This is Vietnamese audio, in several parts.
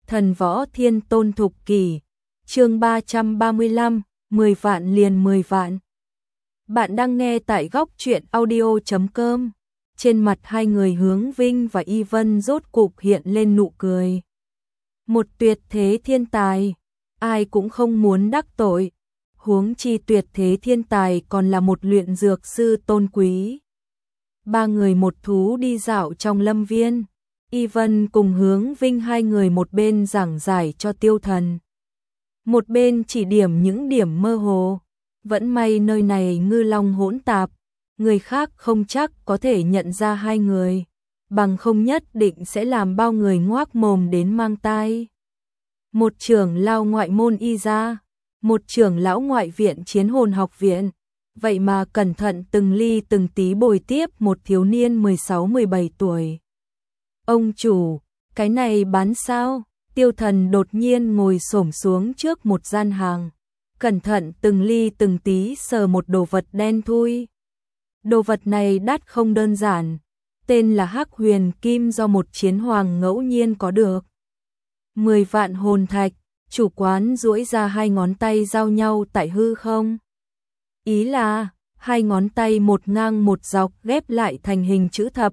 Thần võ thiên tôn thục kỷ, chương 335, 10 vạn liền 10 vạn. Bạn đang nghe tại góc truyện audio.com. Trên mặt hai người Hướng Vinh và Y Vân rốt cục hiện lên nụ cười. Một tuyệt thế thiên tài, ai cũng không muốn đắc tội. Huống chi tuyệt thế thiên tài còn là một luyện dược sư tôn quý. Ba người một thú đi dạo trong lâm viên. Y Vân cùng Hướng Vinh hai người một bên giảng giải cho Tiêu Thần, một bên chỉ điểm những điểm mơ hồ. Vẫn may nơi này ngư long hỗn tạp, người khác không chắc có thể nhận ra hai người, bằng không nhất định sẽ làm bao người ngoác mồm đến mang tai. Một trưởng lão ngoại môn y gia, một trưởng lão ngoại viện chiến hồn học viện, vậy mà cẩn thận từng ly từng tí bồi tiếp một thiếu niên 16-17 tuổi. Ông chủ, cái này bán sao? Tiêu Thần đột nhiên ngồi xổm xuống trước một gian hàng, cẩn thận từng ly từng tí sờ một đồ vật đen thui. Đồ vật này đắt không đơn giản, tên là Hắc Huyền Kim do một chiến hoàng ngẫu nhiên có được. 10 vạn hồn thạch, chủ quán duỗi ra hai ngón tay giao nhau tại hư không. Ý là, hai ngón tay một ngang một dọc ghép lại thành hình chữ thập.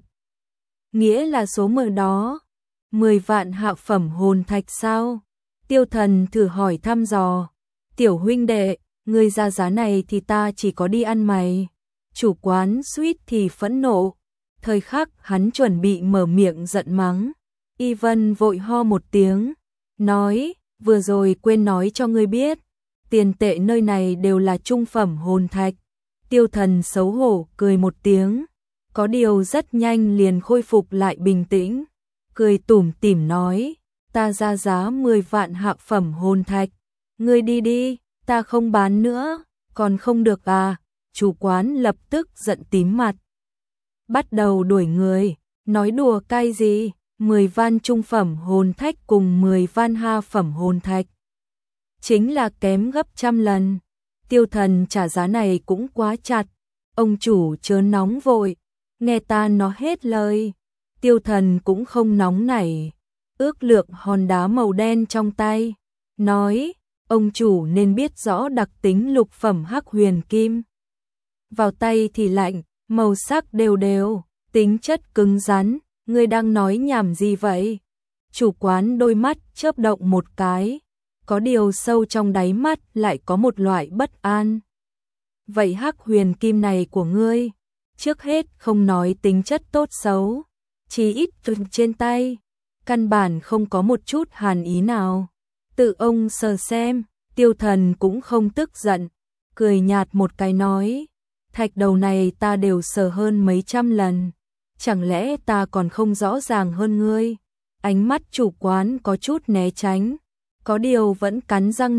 Nghĩa là số 10 đó, 10 vạn hạ phẩm hồn thạch sao? Tiêu Thần thử hỏi thăm dò. Tiểu huynh đệ, ngươi ra giá này thì ta chỉ có đi ăn mày. Chủ quán suýt thì phẫn nộ. Thời khắc hắn chuẩn bị mở miệng giận mắng. Y Vân vội ho một tiếng, nói, vừa rồi quên nói cho ngươi biết, tiền tệ nơi này đều là trung phẩm hồn thạch. Tiêu Thần xấu hổ cười một tiếng, có điều rất nhanh liền khôi phục lại bình tĩnh, cười tủm tỉm nói, ta ra giá 10 vạn hạ phẩm hồn thạch, ngươi đi đi, ta không bán nữa. Còn không được à? Chủ quán lập tức giận tím mặt, bắt đầu đuổi người. Nói đùa cái gì? 10 van trung phẩm hồn thạch cùng 10 van hạ phẩm hồn thạch, chính là kém gấp trăm lần. Tiêu Thần trả giá này cũng quá chặt. Ông chủ chớ nóng vội, nghe ta nói hết lời. Tiêu Thần cũng không nóng nảy, ước lượng hòn đá màu đen trong tay, nói, ông chủ nên biết rõ đặc tính lục phẩm Hắc Huyền Kim. Vào tay thì lạnh, màu sắc đều đều, tính chất cứng rắn, ngươi đang nói nhảm gì vậy? Chủ quán đôi mắt chớp động một cái, có điều sâu trong đáy mắt lại có một loại bất an. Vậy Hắc Huyền Kim này của ngươi, trước hết không nói tính chất tốt xấu, chỉ ít trên tay, căn bản không có một chút hàn ý nào. Tự ông sờ xem. Tiêu Thần cũng không tức giận, cười nhạt một cái nói, thạch đầu này ta đều sờ hơn mấy trăm lần, chẳng lẽ ta còn không rõ ràng hơn ngươi? Ánh mắt chủ quán có chút né tránh, có điều vẫn cắn răng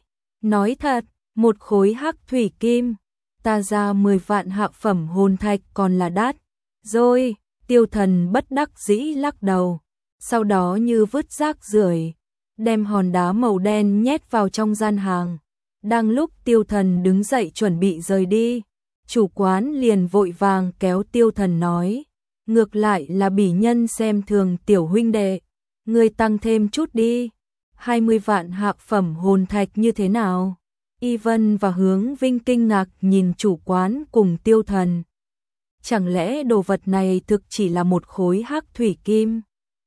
nói thật, một khối hắc thủy kim, ta ra 10 vạn hạ phẩm hồn thạch còn là đắt. Rồi, Tiêu Thần bất đắc dĩ lắc đầu, sau đó như vứt rác rưởi, đem hòn đá màu đen nhét vào trong gian hàng. Đang lúc Tiêu Thần đứng dậy chuẩn bị rời đi, chủ quán liền vội vàng kéo Tiêu Thần nói, ngược lại là bỉ nhân xem thường tiểu huynh đệ, ngươi tăng thêm chút đi, 20 vạn hạ phẩm hồn thạch như thế nào? Y Vân và Hướng Vinh kinh ngạc nhìn chủ quán cùng Tiêu Thần. Chẳng lẽ đồ vật này thực chỉ là một khối hắc thủy kim?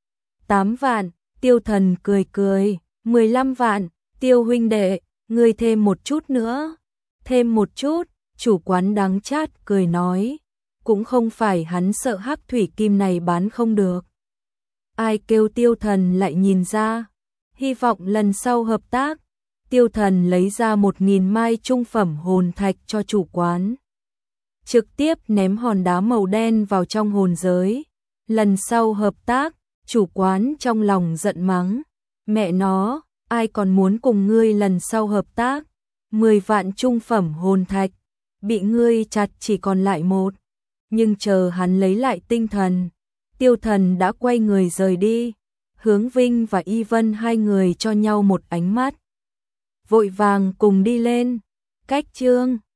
8 vạn. Tiêu Thần cười cười, 15 vạn, Tiêu huynh đệ, ngươi thêm một chút nữa. Thêm một chút, chủ quán đắng chát cười nói, cũng không phải hắn sợ hắc thủy kim này bán không được. Ai kêu Tiêu Thần lại nhìn ra, hy vọng lần sau hợp tác. Tiêu Thần lấy ra 1000 mai trung phẩm hồn thạch cho chủ quán, trực tiếp ném hòn đá màu đen vào trong hồn giới. Lần sau hợp tác. Chủ quán trong lòng giận mắng, mẹ nó, ai còn muốn cùng ngươi lần sau hợp tác? 10 vạn trung phẩm hồn thạch, bị ngươi chặt chỉ còn lại một. Nhưng chờ hắn lấy lại tinh thần, Tiêu Thần đã quay người rời đi. Hướng Vinh và Y Vân hai người cho nhau một ánh mắt, vội vàng cùng đi lên. Cách chương